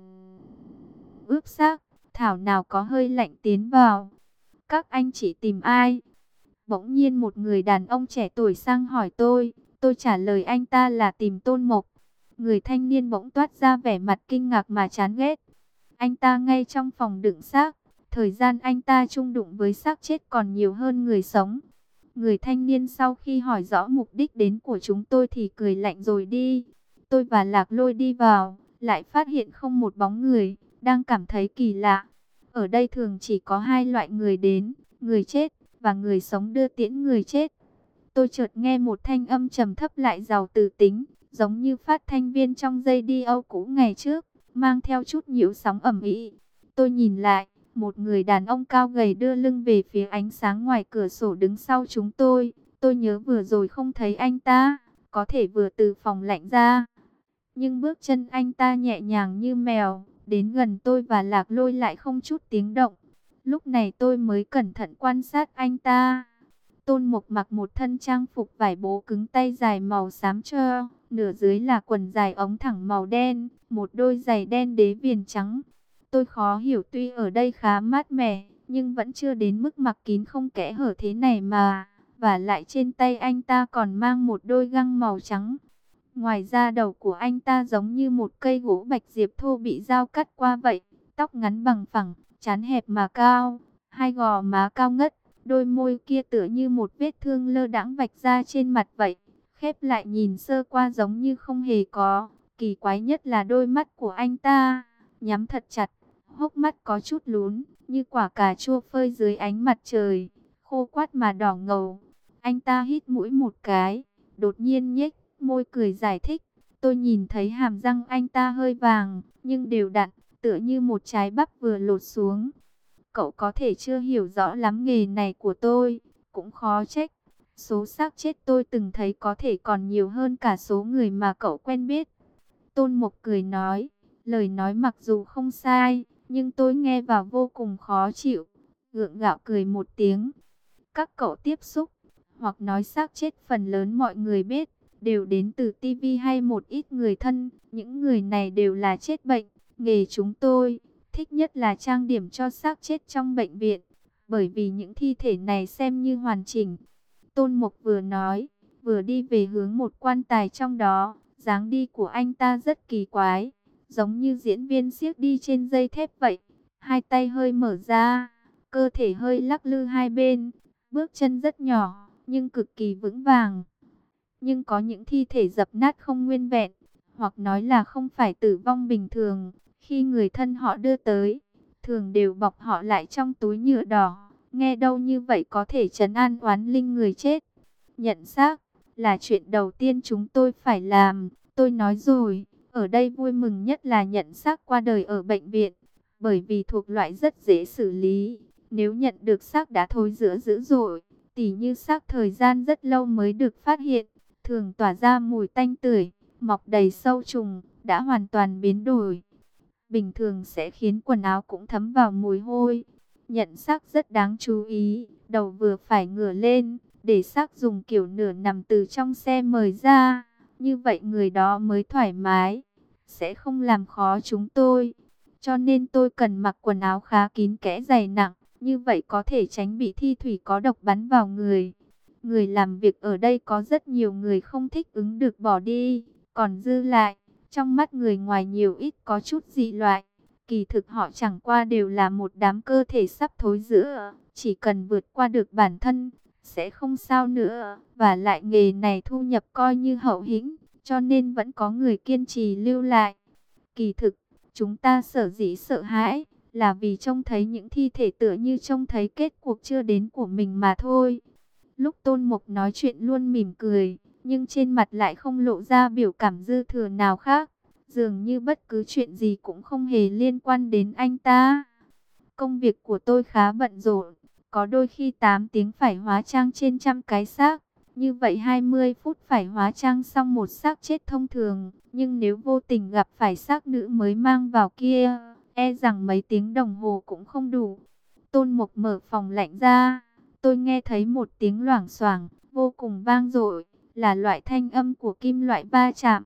ướp xác, thảo nào có hơi lạnh tiến vào. Các anh chị tìm ai? Bỗng nhiên một người đàn ông trẻ tuổi sang hỏi tôi trả lời anh ta là tìm Tôn Mộc. Người thanh niên bỗng toát ra vẻ mặt kinh ngạc mà chán ghét. Anh ta ngay trong phòng đựng xác, thời gian anh ta chung đụng với xác chết còn nhiều hơn người sống. Người thanh niên sau khi hỏi rõ mục đích đến của chúng tôi thì cười lạnh rồi đi. Tôi và Lạc Lôi đi vào, lại phát hiện không một bóng người, đang cảm thấy kỳ lạ. Ở đây thường chỉ có hai loại người đến, người chết và người sống đưa tiễn người chết. Tôi chợt nghe một thanh âm trầm thấp lại giàu từ tính, giống như phát thanh viên trong radio cũ ngày trước, mang theo chút nhiễu sóng ầm ĩ. Tôi nhìn lại, một người đàn ông cao gầy đưa lưng về phía ánh sáng ngoài cửa sổ đứng sau chúng tôi. Tôi nhớ vừa rồi không thấy anh ta, có thể vừa từ phòng lạnh ra. Nhưng bước chân anh ta nhẹ nhàng như mèo, đến gần tôi và Lạc Lôi lại không chút tiếng động. Lúc này tôi mới cẩn thận quan sát anh ta. Tôn Mộc mặc một thân trang phục vải bố cứng tay dài màu xám cho, nửa dưới là quần dài ống thẳng màu đen, một đôi giày đen đế viền trắng. Tôi khó hiểu, tuy ở đây khá mát mẻ, nhưng vẫn chưa đến mức mặc kín không kẽ hở thế này mà. Và lại trên tay anh ta còn mang một đôi găng màu trắng. Ngoài ra đầu của anh ta giống như một cây gỗ bạch diệp thô bị dao cắt qua vậy. Tóc ngắn bằng phẳng, trán hẹp mà cao, hai gò má cao ngất. Đôi môi kia tựa như một vết thương lơ đãng vạch ra trên mặt vậy. Khép lại nhìn sơ qua giống như không hề có. Kỳ quái nhất là đôi mắt của anh ta, nhắm thật chặt, hốc mắt có chút lún, như quả cà chua phơi dưới ánh mặt trời, khô quắt mà đỏ ngầu. Anh ta hít mũi một cái, đột nhiên nhếch môi cười giải thích. Tôi nhìn thấy hàm răng anh ta hơi vàng, nhưng đều đặn, tựa như một trái bắp vừa lột xuống. Cậu có thể chưa hiểu rõ lắm nghề này của tôi, cũng khó trách. Số xác chết tôi từng thấy có thể còn nhiều hơn cả số người mà cậu quen biết. Tôn Mộc cười nói, lời nói mặc dù không sai, nhưng tôi nghe vào vô cùng khó chịu. Gượng gạo cười một tiếng. Các cậu tiếp xúc, hoặc nói xác chết phần lớn mọi người biết, đều đến từ TV hay một ít người thân. Những người này đều là chết bệnh. Nghề chúng tôi thích nhất là trang điểm cho xác chết trong bệnh viện, bởi vì những thi thể này xem như hoàn chỉnh. Tôn Mộc vừa nói, vừa đi về hướng một quan tài trong đó. Dáng đi của anh ta rất kỳ quái, giống như diễn viên xiếc đi trên dây thép vậy. Hai tay hơi mở ra, cơ thể hơi lắc lư hai bên, bước chân rất nhỏ, nhưng cực kỳ vững vàng. Nhưng có những thi thể dập nát không nguyên vẹn, hoặc nói là không phải tử vong bình thường. Khi người thân họ đưa tới, thường đều bọc họ lại trong túi nhựa đỏ. Nghe đâu như vậy có thể trấn an oán linh người chết. Nhận xác là chuyện đầu tiên chúng tôi phải làm. Tôi nói rồi, ở đây vui mừng nhất là nhận xác qua đời ở bệnh viện, bởi vì thuộc loại rất dễ xử lý. Nếu nhận được xác đã thối rữa dữ dội, tỉ như xác thời gian rất lâu mới được phát hiện, thường tỏa ra mùi tanh tưởi, mọc đầy sâu trùng, đã hoàn toàn biến đổi. Bình thường sẽ khiến quần áo cũng thấm vào mùi hôi. Nhận xác rất đáng chú ý, đầu vừa phải ngửa lên, để xác dùng kiểu nửa nằm từ trong xe mời ra. Như vậy người đó mới thoải mái, sẽ không làm khó chúng tôi. Cho nên tôi cần mặc quần áo khá kín kẽ dày nặng, như vậy có thể tránh bị thi thủy có độc bắn vào người. Người làm việc ở đây có rất nhiều người không thích ứng được bỏ đi, còn dư lại, trong mắt người ngoài nhiều ít có chút dị loại. Kỳ thực họ chẳng qua đều là một đám cơ thể sắp thối rữa, chỉ cần vượt qua được bản thân, sẽ không sao nữa. Và lại nghề này thu nhập coi như hậu hĩnh, cho nên vẫn có người kiên trì lưu lại. Kỳ thực, chúng ta sở dĩ sợ hãi, là vì trông thấy những thi thể tựa như trông thấy kết cuộc chưa đến của mình mà thôi. Lúc Tôn Mộc nói chuyện luôn mỉm cười, nhưng trên mặt lại không lộ ra biểu cảm dư thừa nào khác. Dường như bất cứ chuyện gì cũng không hề liên quan đến anh ta. Công việc của tôi khá bận rộn, Có đôi khi 8 tiếng phải hóa trang trên trăm cái xác. Như vậy 20 phút phải hóa trang xong một xác chết thông thường. Nhưng nếu vô tình gặp phải xác nữ mới mang vào kia, e rằng mấy tiếng đồng hồ cũng không đủ. Tôn Mục mở phòng lạnh ra. Tôi nghe thấy một tiếng loảng xoảng vô cùng vang dội, là loại thanh âm của kim loại va chạm.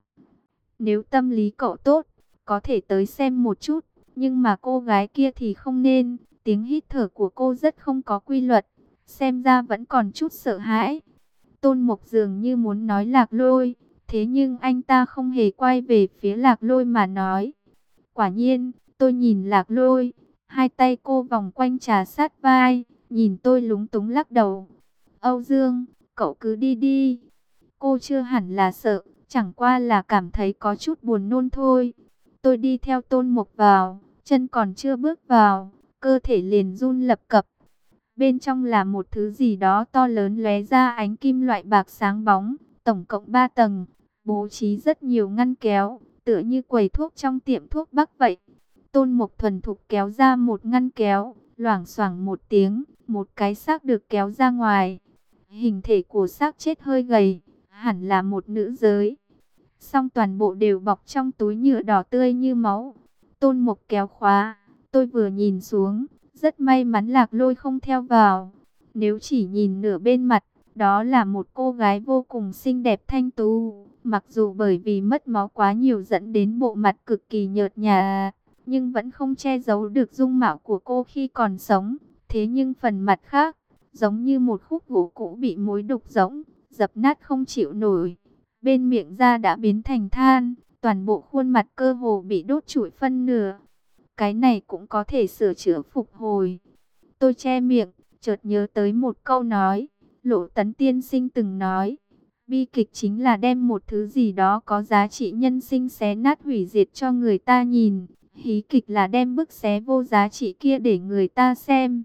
Nếu tâm lý cậu tốt, có thể tới xem một chút, nhưng mà cô gái kia thì không nên. Tiếng hít thở của cô rất không có quy luật, xem ra vẫn còn chút sợ hãi. Tôn Mục dường như muốn nói Lạc Lôi, thế nhưng anh ta không hề quay về phía Lạc Lôi mà nói. Quả nhiên, tôi nhìn Lạc Lôi, hai tay cô vòng quanh trà sát vai, nhìn tôi lúng túng lắc đầu. Âu Dương, cậu cứ đi đi. Cô chưa hẳn là sợ, chẳng qua là cảm thấy có chút buồn nôn thôi. Tôi đi theo Tôn Mục vào, chân còn chưa bước vào, cơ thể liền run lập cập. Bên trong là một thứ gì đó to lớn lóe ra ánh kim loại bạc sáng bóng, tổng cộng 3 tầng, bố trí rất nhiều ngăn kéo, tựa như quầy thuốc trong tiệm thuốc Bắc vậy. Tôn Mục thuần thục kéo ra một ngăn kéo, loảng xoảng một tiếng, một cái xác được kéo ra ngoài. Hình thể của xác chết hơi gầy, hẳn là một nữ giới. Song toàn bộ đều bọc trong túi nhựa đỏ tươi như máu. Tôn Mục kéo khóa, tôi vừa nhìn xuống, rất may mắn Lạc Lôi không theo vào. Nếu chỉ nhìn nửa bên mặt, đó là một cô gái vô cùng xinh đẹp thanh tú. Mặc dù bởi vì mất máu quá nhiều dẫn đến bộ mặt cực kỳ nhợt nhạt, nhưng vẫn không che giấu được dung mạo của cô khi còn sống. Thế nhưng phần mặt khác, giống như một khúc gỗ cũ bị mối đục rỗng, dập nát không chịu nổi. Bên miệng da đã biến thành than, toàn bộ khuôn mặt cơ hồ bị đốt trụi phân nửa. Cái này cũng có thể sửa chữa phục hồi. Tôi che miệng, chợt nhớ tới một câu nói, Lộ Tấn tiên sinh từng nói, bi kịch chính là đem một thứ gì đó có giá trị nhân sinh xé nát hủy diệt cho người ta nhìn. Hí kịch là đem bức xé vô giá trị kia để người ta xem.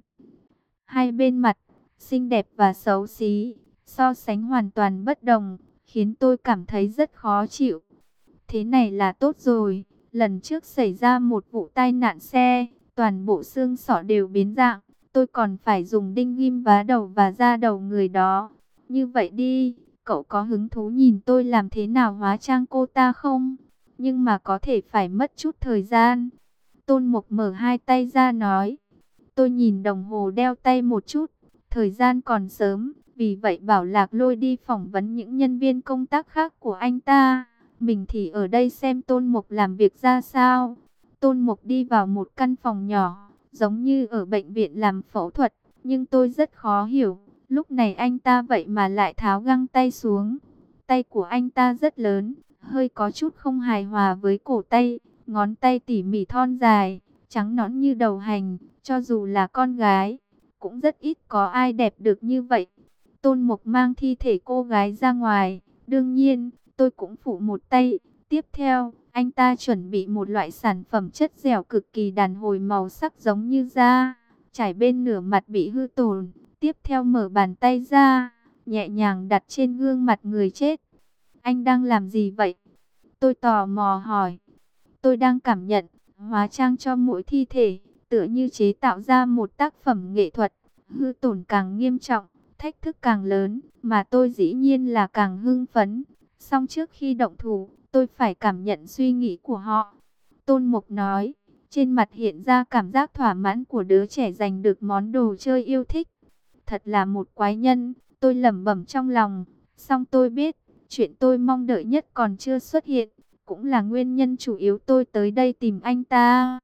Hai bên mặt, xinh đẹp và xấu xí, so sánh hoàn toàn bất đồng, khiến tôi cảm thấy rất khó chịu. Thế này là tốt rồi. Lần trước xảy ra một vụ tai nạn xe, toàn bộ xương sọ đều biến dạng. Tôi còn phải dùng đinh ghim vá đầu và da đầu người đó. Như vậy đi, cậu có hứng thú nhìn tôi làm thế nào hóa trang cô ta không? Nhưng mà có thể phải mất chút thời gian. Tôn Mục mở hai tay ra nói. Tôi nhìn đồng hồ đeo tay một chút, thời gian còn sớm, vì vậy bảo Lạc Lôi đi phỏng vấn những nhân viên công tác khác của anh ta. Mình thì ở đây xem Tôn Mục làm việc ra sao. Tôn Mục đi vào một căn phòng nhỏ, giống như ở bệnh viện làm phẫu thuật, nhưng tôi rất khó hiểu. Lúc này anh ta vậy mà lại tháo găng tay xuống. Tay của anh ta rất lớn, hơi có chút không hài hòa với cổ tay, ngón tay tỉ mỉ thon dài, trắng nõn như đầu hành, cho dù là con gái, cũng rất ít có ai đẹp được như vậy. Tôn Mục mang thi thể cô gái ra ngoài, đương nhiên, tôi cũng phụ một tay. Tiếp theo, anh ta chuẩn bị một loại sản phẩm chất dẻo cực kỳ đàn hồi màu sắc giống như da, trải bên nửa mặt bị hư tổn. Tiếp theo mở bàn tay ra, nhẹ nhàng đặt trên gương mặt người chết. Anh đang làm gì vậy? Tôi tò mò hỏi. Tôi đang cảm nhận, hóa trang cho mỗi thi thể, tựa như chế tạo ra một tác phẩm nghệ thuật. Hư tổn càng nghiêm trọng, thách thức càng lớn, mà tôi dĩ nhiên là càng hưng phấn. Song trước khi động thủ, tôi phải cảm nhận suy nghĩ của họ. Tôn Mục nói, trên mặt hiện ra cảm giác thỏa mãn của đứa trẻ giành được món đồ chơi yêu thích. Thật là một quái nhân, tôi lẩm bẩm trong lòng. Song tôi biết, chuyện tôi mong đợi nhất còn chưa xuất hiện, cũng là nguyên nhân chủ yếu tôi tới đây tìm anh ta.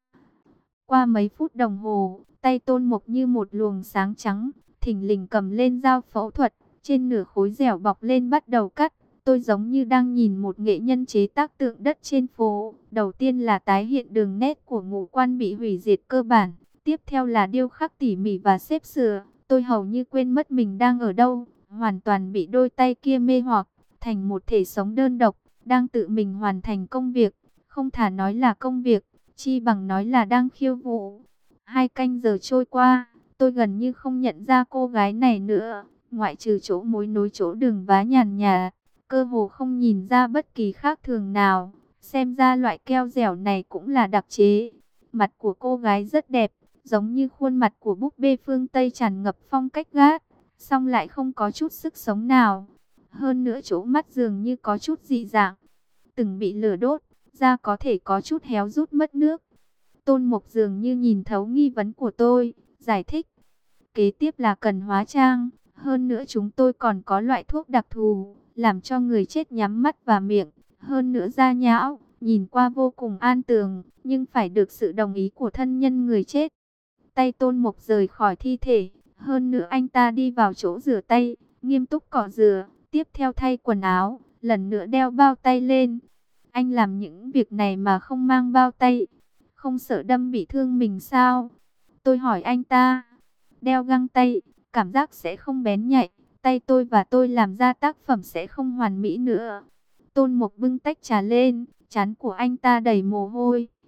Qua mấy phút đồng hồ, tay Tôn Mục như một luồng sáng trắng, thình lình cầm lên dao phẫu thuật, trên nửa khối dẻo bọc lên bắt đầu cắt. Tôi giống như đang nhìn một nghệ nhân chế tác tượng đất trên phố. Đầu tiên là tái hiện đường nét của ngũ quan bị hủy diệt cơ bản, tiếp theo là điêu khắc tỉ mỉ và xếp sửa. Tôi hầu như quên mất mình đang ở đâu, hoàn toàn bị đôi tay kia mê hoặc, thành một thể sống đơn độc, đang tự mình hoàn thành công việc. Không thà nói là công việc, chi bằng nói là đang khiêu vũ. 2 canh giờ trôi qua, tôi gần như không nhận ra cô gái này nữa, ngoại trừ chỗ mối nối chỗ đường vá nhàn nhạt, cơ hồ không nhìn ra bất kỳ khác thường nào. Xem ra loại keo dẻo này cũng là đặc chế. Mặt của cô gái rất đẹp, giống như khuôn mặt của búp bê phương Tây tràn ngập phong cách gác, song lại không có chút sức sống nào. Hơn nữa chỗ mắt dường như có chút dị dạng, từng bị lửa đốt, da có thể có chút héo rút mất nước. Tôn Mục dường như nhìn thấu nghi vấn của tôi, giải thích. Kế tiếp là cần hóa trang, hơn nữa chúng tôi còn có loại thuốc đặc thù, làm cho người chết nhắm mắt và miệng, hơn nữa da nhão, nhìn qua vô cùng an tường, nhưng phải được sự đồng ý của thân nhân người chết. Tay Tôn Mục rời khỏi thi thể, hơn nữa anh ta đi vào chỗ rửa tay, nghiêm túc cọ rửa, tiếp theo thay quần áo, lần nữa đeo bao tay lên. Anh làm những việc này mà không mang bao tay, không sợ đâm bị thương mình sao? Tôi hỏi anh ta. Đeo găng tay, cảm giác sẽ không bén nhạy, tay tôi và tôi làm ra tác phẩm sẽ không hoàn mỹ nữa. Tôn Mục bưng tách trà lên, trán của anh ta đầy mồ hôi.